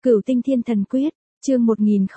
Cửu Tinh Thiên Thần Quyết, chương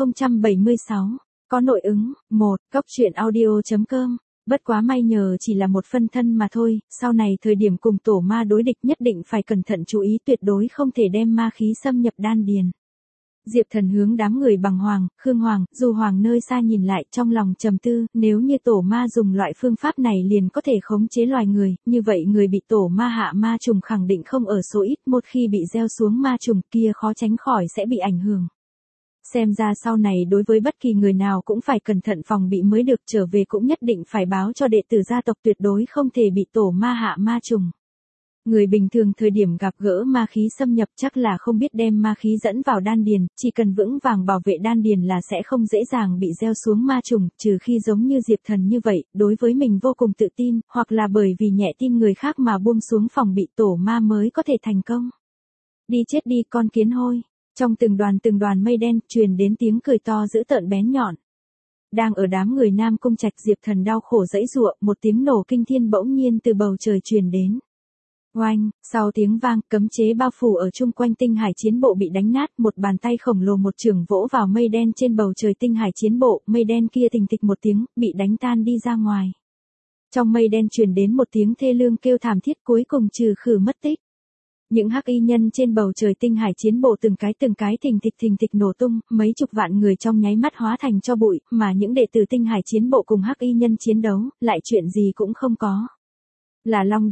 1076, có nội ứng, 1, Cóc truyện audio.com, bất quá may nhờ chỉ là một phân thân mà thôi, sau này thời điểm cùng tổ ma đối địch nhất định phải cẩn thận chú ý tuyệt đối không thể đem ma khí xâm nhập đan điền. Diệp Thần hướng đám người Bằng Hoàng, Khương Hoàng, Du Hoàng nơi xa nhìn lại trong lòng trầm tư, nếu như tổ ma dùng loại phương pháp này liền có thể khống chế loài người, như vậy người bị tổ ma hạ ma trùng khẳng định không ở số ít, một khi bị gieo xuống ma trùng kia khó tránh khỏi sẽ bị ảnh hưởng. Xem ra sau này đối với bất kỳ người nào cũng phải cẩn thận phòng bị mới được, trở về cũng nhất định phải báo cho đệ tử gia tộc tuyệt đối không thể bị tổ ma hạ ma trùng. Người bình thường thời điểm gặp gỡ ma khí xâm nhập chắc là không biết đem ma khí dẫn vào đan điền, chỉ cần vững vàng bảo vệ đan điền là sẽ không dễ dàng bị gieo xuống ma trùng, trừ khi giống như Diệp Thần như vậy, đối với mình vô cùng tự tin, hoặc là bởi vì nhẹ tin người khác mà buông xuống phòng bị tổ ma mới có thể thành công. Đi chết đi con kiến hôi, trong từng đoàn mây đen truyền đến tiếng cười to dữ tợn bén nhọn. Đang ở đám người Nam Cung Trạch, Diệp Thần đau khổ giãy giụa, một tiếng nổ kinh thiên bỗng nhiên từ bầu trời truyền đến. Oanh, sau tiếng vang, cấm chế bao phủ ở chung quanh tinh hải chiến bộ bị đánh nát, một bàn tay khổng lồ một chưởng vỗ vào mây đen trên bầu trời tinh hải chiến bộ, mây đen kia thình thịch một tiếng, bị đánh tan đi ra ngoài. Trong mây đen truyền đến một tiếng thê lương kêu thảm thiết, cuối cùng trừ khử mất tích. Những hắc y nhân trên bầu trời tinh hải chiến bộ từng cái thình thịch nổ tung, mấy chục vạn người trong nháy mắt hóa thành tro bụi, mà những đệ tử tinh hải chiến bộ cùng hắc y nhân chiến đấu, lại chuyện gì cũng không có. Là Long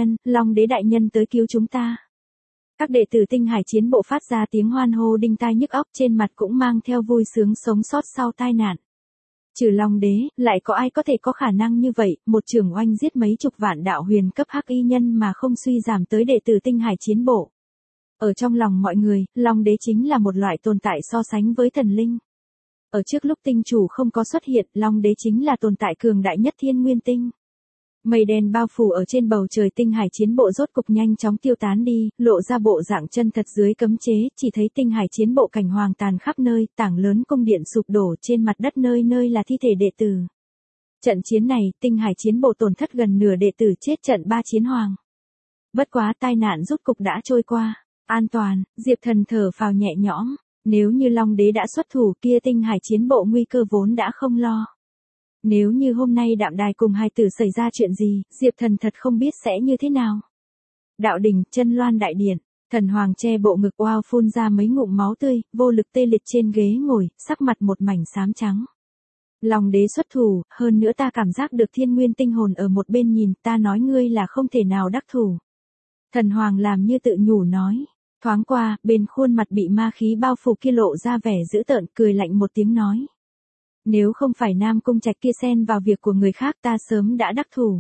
Đế đại nhân tới cứu chúng ta. Các đệ tử tinh hải chiến bộ phát ra tiếng hoan hô đinh tai nhức óc, trên mặt cũng mang theo vui sướng sống sót sau tai nạn. Trừ Long Đế, lại có ai có thể có khả năng như vậy, một chưởng oanh giết mấy chục vạn đạo huyền cấp hắc y nhân mà không suy giảm tới đệ tử tinh hải chiến bộ. Ở trong lòng mọi người, Long Đế chính là một loại tồn tại so sánh với thần linh. Ở trước lúc tinh chủ không có xuất hiện, Long Đế chính là tồn tại cường đại nhất thiên nguyên tinh. Mây đen bao phủ ở trên bầu trời tinh hải chiến bộ rốt cục nhanh chóng tiêu tán đi, lộ ra bộ dạng chân thật dưới cấm chế, chỉ thấy tinh hải chiến bộ cảnh hoàng tàn khắp nơi, tảng lớn cung điện sụp đổ, trên mặt đất nơi nơi là thi thể đệ tử. Trận chiến này, tinh hải chiến bộ tổn thất gần nửa đệ tử chết trận 3 chiến hoàng. Bất quá tai nạn rốt cục đã trôi qua, an toàn, Diệp Thần thở phào nhẹ nhõm, nếu như Long Đế đã xuất thủ kia tinh hải chiến bộ nguy cơ vốn đã không lo. Nếu như hôm nay Đạm Đài cùng hai tử xảy ra chuyện gì, Diệp Thần thật không biết sẽ như thế nào. Đạo đỉnh, chân loan đại điện, Thần Hoàng che bộ ngực oao phun ra mấy ngụm máu tươi, vô lực tê liệt trên ghế ngồi, sắc mặt một mảnh xám trắng. Long Đế xuất thủ, hơn nữa ta cảm giác được thiên nguyên tinh hồn ở một bên nhìn, ta nói ngươi là không thể nào đắc thủ. Thần Hoàng làm như tự nhủ nói. Thoáng qua, bên khuôn mặt bị ma khí bao phủ kia lộ ra vẻ dữ tợn, cười lạnh một tiếng nói. Nếu không phải Nam Cung Trạch kia xen vào việc của người khác ta sớm đã đắc thủ.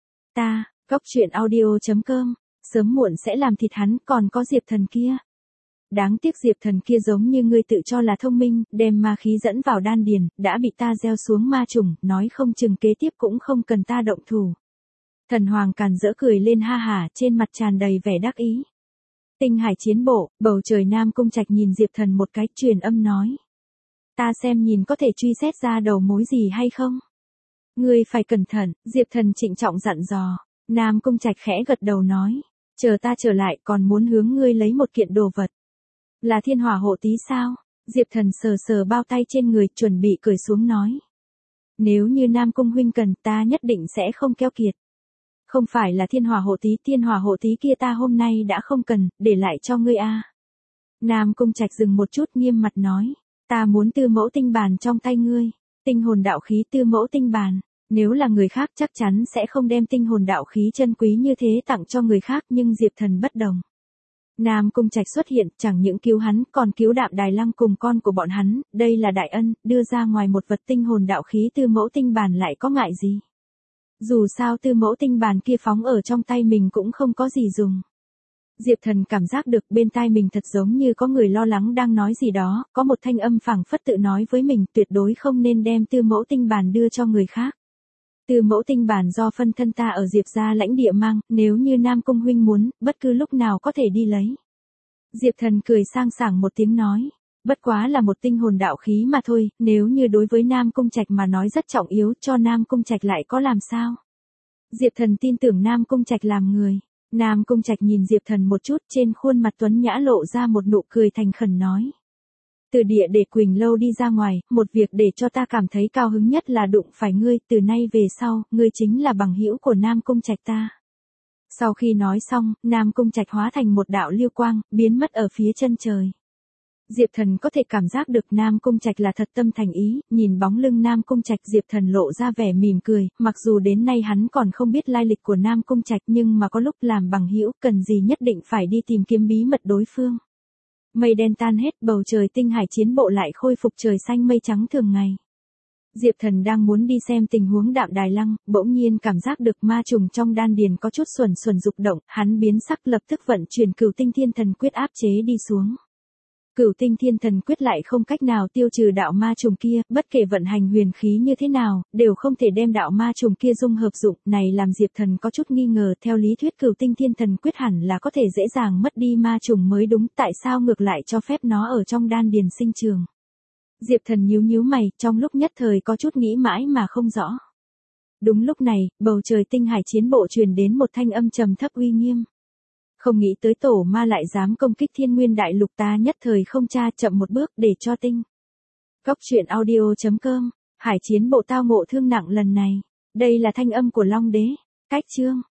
Ta, Cóc truyện audio.com, sớm muộn sẽ làm thịt hắn, còn có Diệp Thần kia. Đáng tiếc Diệp Thần kia giống như ngươi tự cho là thông minh, đem ma khí dẫn vào đan điền, đã bị ta gieo xuống ma trùng, nói không chừng kế tiếp cũng không cần ta động thủ. Thần Hoàng càn rỡ cười lên ha hả, trên mặt tràn đầy vẻ đắc ý. Tinh hải chiến bộ, bầu trời Nam Cung Trạch nhìn Diệp Thần một cái, truyền âm nói. Ta xem nhìn có thể truy xét ra đầu mối gì hay không? Ngươi phải cẩn thận, Diệp Thần trịnh trọng dặn dò. Nam Cung Trạch khẽ gật đầu nói. Chờ ta trở lại còn muốn hướng ngươi lấy một kiện đồ vật. Là thiên hỏa hộ tí sao? Diệp Thần sờ sờ bao tay trên người, chuẩn bị cởi xuống nói. Nếu như Nam Cung huynh cần ta nhất định sẽ không keo kiệt. Không phải là thiên hỏa hộ tí kia ta hôm nay đã không cần, để lại cho ngươi a. Nam Cung Trạch dừng một chút nghiêm mặt nói. Ta muốn tư mẫu tinh bàn trong tay ngươi, tinh hồn đạo khí tư mẫu tinh bàn, nếu là người khác chắc chắn sẽ không đem tinh hồn đạo khí chân quý như thế tặng cho người khác, nhưng Diệp Thần bất đồng. Nam Cung Trạch xuất hiện, chẳng những cứu hắn, còn cứu Đạm Đài Lăng cùng con của bọn hắn, đây là đại ân, đưa ra ngoài một vật tinh hồn đạo khí tư mẫu tinh bàn lại có ngại gì. Dù sao tư mẫu tinh bàn kia phóng ở trong tay mình cũng không có gì dùng. Diệp Thần cảm giác được bên tai mình thật giống như có người lo lắng đang nói gì đó, có một thanh âm phảng phất tự nói với mình tuyệt đối không nên đem tư mẫu tinh bàn đưa cho người khác. Tư mẫu tinh bàn do phân thân ta ở Diệp gia lãnh địa mang, nếu như Nam Cung huynh muốn, bất cứ lúc nào có thể đi lấy. Diệp Thần cười sang sảng một tiếng nói, bất quá là một tinh hồn đạo khí mà thôi, nếu như đối với Nam Cung Trạch mà nói rất trọng yếu, cho Nam Cung Trạch lại có làm sao. Diệp Thần tin tưởng Nam Cung Trạch làm người. Nam Cung Trạch nhìn Diệp Thần một chút, trên khuôn mặt tuấn nhã lộ ra một nụ cười thành khẩn nói. Từ địa để Quỳnh Lâu đi ra ngoài, một việc để cho ta cảm thấy cao hứng nhất là đụng phải ngươi, từ nay về sau, ngươi chính là bằng hữu của Nam Cung Trạch ta. Sau khi nói xong, Nam Cung Trạch hóa thành một đạo lưu quang, biến mất ở phía chân trời. Diệp Thần có thể cảm giác được Nam Cung Trạch là thật tâm thành ý, nhìn bóng lưng Nam Cung Trạch, Diệp Thần lộ ra vẻ mỉm cười, mặc dù đến nay hắn còn không biết lai lịch của Nam Cung Trạch nhưng mà có lúc làm bằng hữu, cần gì nhất định phải đi tìm kiếm bí mật đối phương. Mây đen tan hết, bầu trời tinh hải chiến bộ lại khôi phục trời xanh mây trắng thường ngày. Diệp Thần đang muốn đi xem tình huống Đạm Đài Lăng, bỗng nhiên cảm giác được ma trùng trong đan điền có chút xuẩn xuẩn dục động, hắn biến sắc lập tức vận chuyển Cửu Tinh Thiên Thần Quyết áp chế đi xuống. Cửu Tinh Thiên Thần Quyết lại không cách nào tiêu trừ đạo ma trùng kia, bất kể vận hành huyền khí như thế nào, đều không thể đem đạo ma trùng kia dung hợp dụng, này làm Diệp Thần có chút nghi ngờ, theo lý thuyết Cửu Tinh Thiên Thần Quyết hẳn là có thể dễ dàng mất đi ma trùng mới đúng, tại sao ngược lại cho phép nó ở trong đan điền sinh trường. Diệp Thần nhíu nhíu mày, trong lúc nhất thời có chút nghĩ mãi mà không rõ. Đúng lúc này, bầu trời tinh hải chiến bộ truyền đến một thanh âm trầm thấp uy nghiêm. Không nghĩ tới tổ ma lại dám công kích Thiên Nguyên Đại Lục, ta nhất thời không tra, chậm một bước để cho tinh. Góc truyện audio.com, hải chiến bộ tao ngộ thương nặng lần này. Đây là thanh âm của Long Đế. Cách chương.